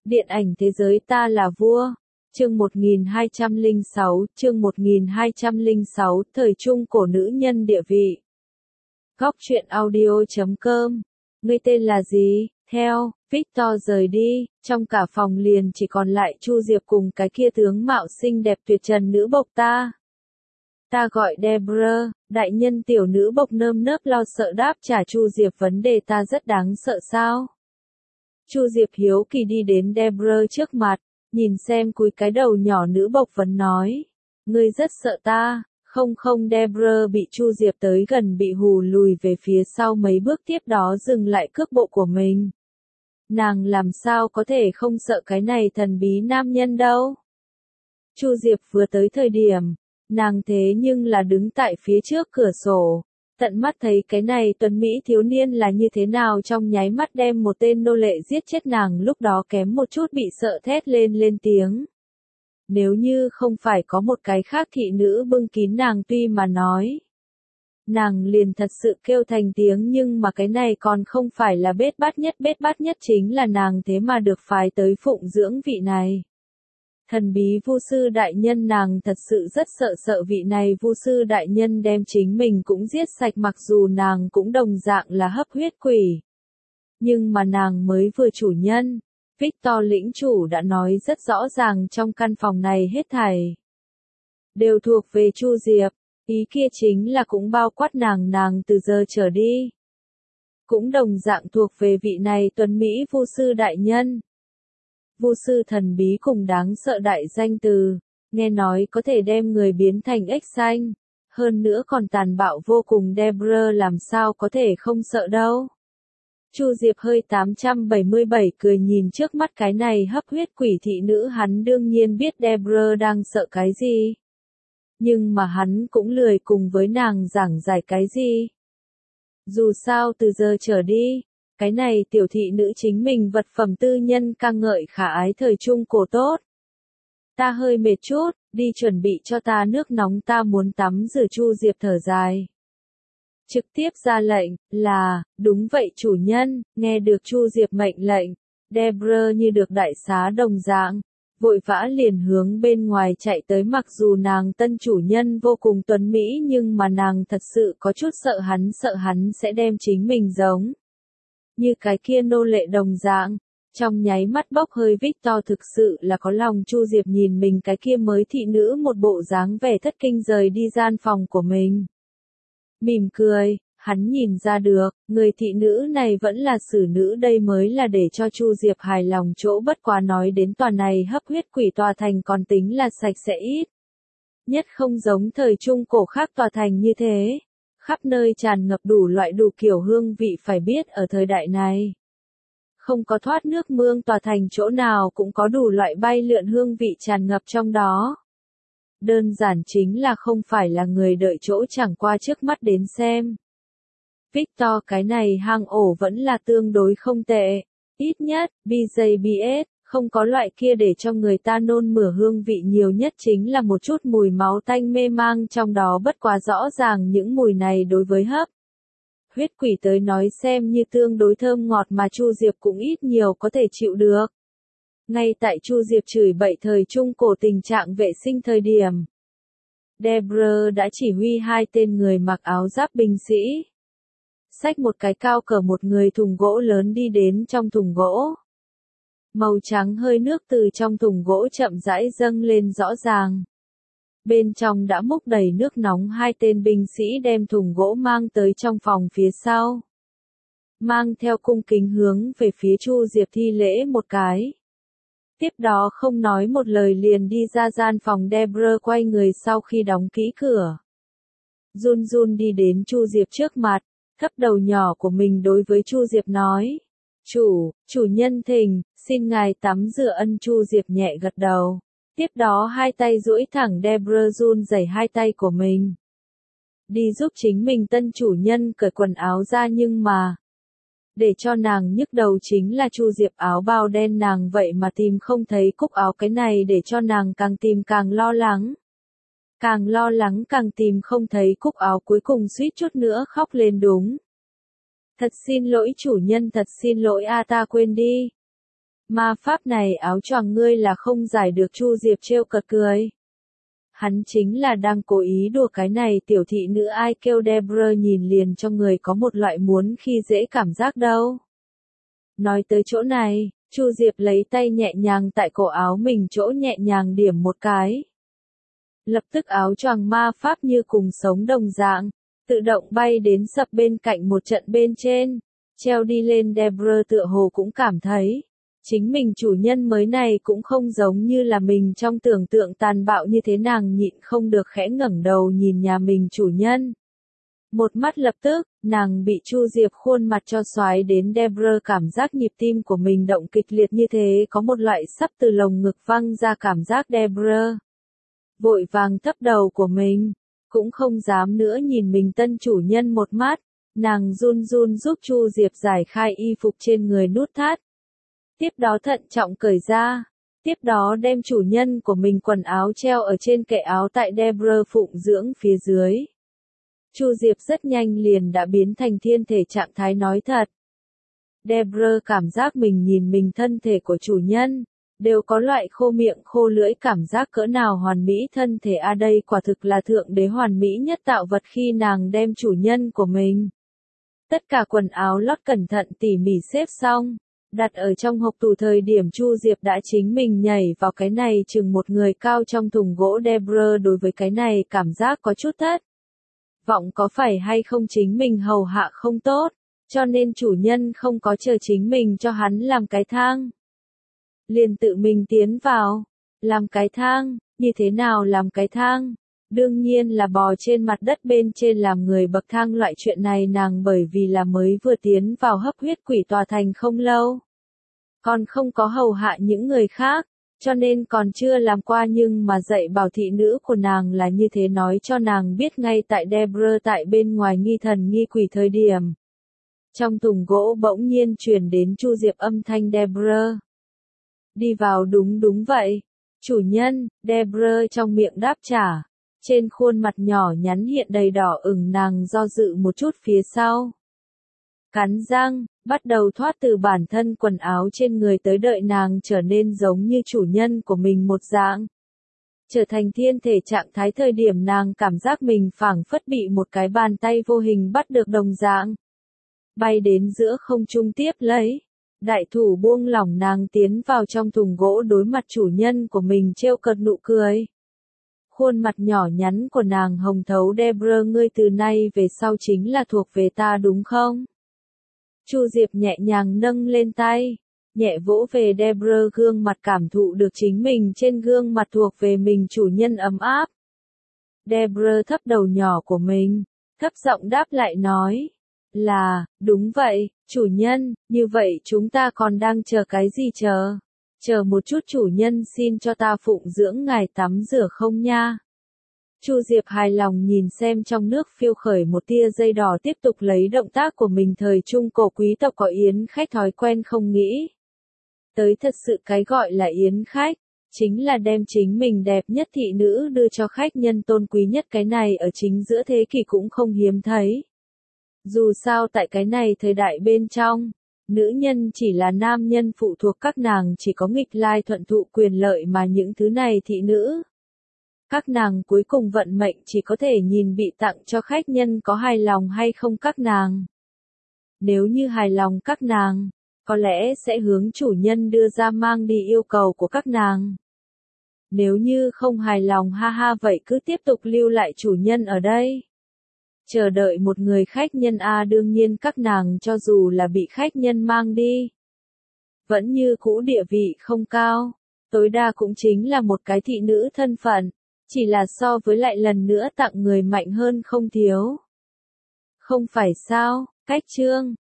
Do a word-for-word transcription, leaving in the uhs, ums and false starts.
Điện ảnh thế giới ta là vua. Chương một nghìn hai trăm lẻ sáu, chương một nghìn hai trăm lẻ sáu, thời trung cổ nữ nhân địa vị. Góc truyện audio chấm com. Ngươi tên là gì? Theo, Victor rời đi, trong cả phòng liền chỉ còn lại Chu Diệp cùng cái kia tướng mạo xinh đẹp tuyệt trần nữ bộc ta. Ta gọi Deborah, đại nhân tiểu nữ bộc nơm nớp lo sợ đáp trả Chu Diệp vấn đề ta rất đáng sợ sao? Chu Diệp hiếu kỳ đi đến Deborah trước mặt, nhìn xem cúi cái đầu nhỏ nữ bộc vấn nói. Ngươi rất sợ ta, không không Deborah bị Chu Diệp tới gần bị hù lùi về phía sau mấy bước tiếp đó dừng lại cước bộ của mình. Nàng làm sao có thể không sợ cái này thần bí nam nhân đâu? Chu Diệp vừa tới thời điểm, nàng thế nhưng là đứng tại phía trước cửa sổ, tận mắt thấy cái này tuấn Mỹ thiếu niên là như thế nào trong nháy mắt đem một tên nô lệ giết chết nàng lúc đó kém một chút bị sợ thét lên lên tiếng. Nếu như không phải có một cái khác thị nữ bưng kín nàng tuy mà nói. Nàng liền thật sự kêu thành tiếng nhưng mà cái này còn không phải là bết bát nhất bết bát nhất chính là nàng thế mà được phái tới phụng dưỡng vị này. Thần bí vu sư đại nhân nàng thật sự rất sợ sợ vị này vu sư đại nhân đem chính mình cũng giết sạch mặc dù nàng cũng đồng dạng là hấp huyết quỷ. Nhưng mà nàng mới vừa chủ nhân, Victor lĩnh chủ đã nói rất rõ ràng trong căn phòng này hết thảy. Đều thuộc về Chu Diệp, ý kia chính là cũng bao quát nàng nàng từ giờ trở đi. Cũng đồng dạng thuộc về vị này tuấn Mỹ vu sư đại nhân. Vu sư thần bí cùng đáng sợ đại danh từ, nghe nói có thể đem người biến thành ếch xanh, hơn nữa còn tàn bạo vô cùng Deborah làm sao có thể không sợ đâu. Chu Diệp hơi tám trăm bảy mươi bảy cười nhìn trước mắt cái này hấp huyết quỷ thị nữ hắn đương nhiên biết Deborah đang sợ cái gì. Nhưng mà hắn cũng lười cùng với nàng giảng giải cái gì. Dù sao từ giờ trở đi, cái này tiểu thị nữ chính mình vật phẩm tư nhân ca ngợi khả ái thời trung cổ tốt. Ta hơi mệt chút, đi chuẩn bị cho ta nước nóng ta muốn tắm rửa Chu Diệp thở dài. Trực tiếp ra lệnh, là, đúng vậy chủ nhân, nghe được Chu Diệp mệnh lệnh, Deborah như được đại xá đồng dạng, vội vã liền hướng bên ngoài chạy tới mặc dù nàng tân chủ nhân vô cùng tuấn Mỹ nhưng mà nàng thật sự có chút sợ hắn sợ hắn sẽ đem chính mình giống. Như cái kia nô lệ đồng dạng, trong nháy mắt bốc hơi Victor thực sự là có lòng Chu Diệp nhìn mình cái kia mới thị nữ một bộ dáng vẻ thất kinh rời đi gian phòng của mình. Mỉm cười, hắn nhìn ra được, người thị nữ này vẫn là xử nữ đây mới là để cho Chu Diệp hài lòng chỗ bất quá nói đến tòa này hấp huyết quỷ tòa thành còn tính là sạch sẽ ít. Nhất không giống thời trung cổ khác tòa thành như thế. Khắp nơi tràn ngập đủ loại đủ kiểu hương vị phải biết ở thời đại này. Không có thoát nước mương tòa thành chỗ nào cũng có đủ loại bay lượn hương vị tràn ngập trong đó. Đơn giản chính là không phải là người đợi chỗ chẳng qua trước mắt đến xem. Victor cái này hang ổ vẫn là tương đối không tệ. Ít nhất, bê gi bê ét, không có loại kia để cho người ta nôn mửa hương vị nhiều nhất chính là một chút mùi máu tanh mê mang trong đó bất quá rõ ràng những mùi này đối với hấp huyết quỷ tới nói xem như tương đối thơm ngọt mà Chu Diệp cũng ít nhiều có thể chịu được. Ngay tại Chu Diệp chửi bậy thời trung cổ tình trạng vệ sinh thời điểm. Deborah đã chỉ huy hai tên người mặc áo giáp binh sĩ. Xách một cái cao cỡ một người thùng gỗ lớn đi đến trong thùng gỗ. Màu trắng hơi nước từ trong thùng gỗ chậm rãi dâng lên rõ ràng. Bên trong đã múc đầy nước nóng hai tên binh sĩ đem thùng gỗ mang tới trong phòng phía sau. Mang theo cung kính hướng về phía Chu Diệp thi lễ một cái. Tiếp đó không nói một lời liền đi ra gian phòng Deborah quay người sau khi đóng kỹ cửa. Run run đi đến Chu Diệp trước mặt, thấp đầu nhỏ của mình đối với Chu Diệp nói. Chủ, chủ nhân thỉnh, xin ngài tắm rửa ân Chu Diệp nhẹ gật đầu. Tiếp đó hai tay duỗi thẳng Deborah run rẩy hai tay của mình. Đi giúp chính mình tân chủ nhân cởi quần áo ra nhưng mà. Để cho nàng nhức đầu chính là Chu Diệp áo bao đen nàng vậy mà tìm không thấy cúc áo cái này để cho nàng càng tìm càng lo lắng. Càng lo lắng càng tìm không thấy cúc áo cuối cùng suýt chút nữa khóc lên đúng. Thật xin lỗi chủ nhân thật xin lỗi a ta quên đi. Ma pháp này áo choàng ngươi là không giải được. Chu Diệp trêu cợt cười. Hắn chính là đang cố ý đùa cái này tiểu thị nữ ai kêu Deborah nhìn liền cho người có một loại muốn khi dễ cảm giác đâu. Nói tới chỗ này, Chu Diệp lấy tay nhẹ nhàng tại cổ áo mình chỗ nhẹ nhàng điểm một cái. Lập tức áo choàng ma pháp như cùng sống đồng dạng, tự động bay đến sập bên cạnh một trận bên trên, treo đi lên. Deborah tựa hồ cũng cảm thấy, chính mình chủ nhân mới này cũng không giống như là mình trong tưởng tượng tàn bạo như thế. Nàng nhịn không được khẽ ngẩng đầu nhìn nhà mình chủ nhân. Một mắt lập tức, nàng bị Chu Diệp khuôn mặt cho xoáy đến. Deborah cảm giác nhịp tim của mình động kịch liệt như thế, có một loại sắp từ lồng ngực văng ra cảm giác. Deborah vội vàng thấp đầu của mình, cũng không dám nữa nhìn mình tân chủ nhân một mắt. Nàng run run giúp Chu Diệp giải khai y phục trên người nút thắt. Tiếp đó thận trọng cởi ra. Tiếp đó đem chủ nhân của mình quần áo treo ở trên kệ áo tại Deborah phụng dưỡng phía dưới. Chu Diệp rất nhanh liền đã biến thành thiên thể trạng thái nói thật. Deborah cảm giác mình nhìn mình thân thể của chủ nhân, đều có loại khô miệng khô lưỡi cảm giác cỡ nào hoàn mỹ. Thân thể a đây quả thực là thượng đế hoàn mỹ nhất tạo vật. Khi nàng đem chủ nhân của mình, tất cả quần áo lót cẩn thận tỉ mỉ xếp xong, đặt ở trong hộp tủ, thời điểm Chu Diệp đã chính mình nhảy vào cái này chừng một người cao trong thùng gỗ. Deborah đối với cái này cảm giác có chút thất vọng, có phải hay không chính mình hầu hạ không tốt, cho nên chủ nhân không có chờ chính mình cho hắn làm cái thang, liền tự mình tiến vào, làm cái thang. Như thế nào làm cái thang? Đương nhiên là bò trên mặt đất bên trên làm người bậc thang. Loại chuyện này nàng bởi vì là mới vừa tiến vào hấp huyết quỷ tòa thành không lâu, còn không có hầu hạ những người khác, cho nên còn chưa làm qua. Nhưng mà dạy bảo thị nữ của nàng là như thế nói cho nàng biết. Ngay tại Deborah tại bên ngoài nghi thần nghi quỷ thời điểm, trong thùng gỗ bỗng nhiên truyền đến Chu Diệp âm thanh. Deborah đi vào. Đúng đúng vậy, chủ nhân. Deborah trong miệng đáp trả, trên khuôn mặt nhỏ nhắn hiện đầy đỏ ửng. Nàng do dự một chút phía sau, cắn răng, bắt đầu thoát từ bản thân quần áo trên người tới, đợi nàng trở nên giống như chủ nhân của mình một dạng, trở thành thiên thể trạng thái. Thời điểm nàng cảm giác mình phảng phất bị một cái bàn tay vô hình bắt được đồng dạng, bay đến giữa không trung. Tiếp lấy, đại thủ buông lỏng, nàng tiến vào trong thùng gỗ, đối mặt chủ nhân của mình trêu cợt nụ cười. Khuôn mặt nhỏ nhắn của nàng hồng thấu. Deborah, ngươi từ nay về sau chính là thuộc về ta đúng không? Chu Diệp nhẹ nhàng nâng lên tay, nhẹ vỗ về Deborah gương mặt, cảm thụ được chính mình trên gương mặt thuộc về mình chủ nhân ấm áp. Deborah thấp đầu nhỏ của mình, thấp giọng đáp lại nói, là, đúng vậy, chủ nhân. Như vậy chúng ta còn đang chờ cái gì? Chờ, chờ một chút chủ nhân, xin cho ta phụng dưỡng ngài tắm rửa không nha? Chu Diệp hài lòng nhìn xem trong nước phiêu khởi một tia dây đỏ, tiếp tục lấy động tác của mình. Thời trung cổ quý tộc có yến khách thói quen không nghĩ tới thật sự cái gọi là yến khách, chính là đem chính mình đẹp nhất thị nữ đưa cho khách nhân tôn quý nhất. Cái này ở chính giữa thế kỷ cũng không hiếm thấy. Dù sao tại cái này thời đại bên trong, nữ nhân chỉ là nam nhân phụ thuộc, các nàng chỉ có nghịch lai thuận thụ quyền lợi, mà những thứ này thị nữ, các nàng cuối cùng vận mệnh chỉ có thể nhìn bị tặng cho khách nhân có hài lòng hay không các nàng. Nếu như hài lòng, các nàng có lẽ sẽ hướng chủ nhân đưa ra mang đi yêu cầu của các nàng. Nếu như không hài lòng, ha ha, vậy cứ tiếp tục lưu lại chủ nhân ở đây, chờ đợi một người khách nhân. A đương nhiên các nàng cho dù là bị khách nhân mang đi, vẫn như cũ địa vị không cao, tối đa cũng chính là một cái thị nữ thân phận, chỉ là so với lại lần nữa tặng người mạnh hơn không thiếu. Không phải sao? Cách chương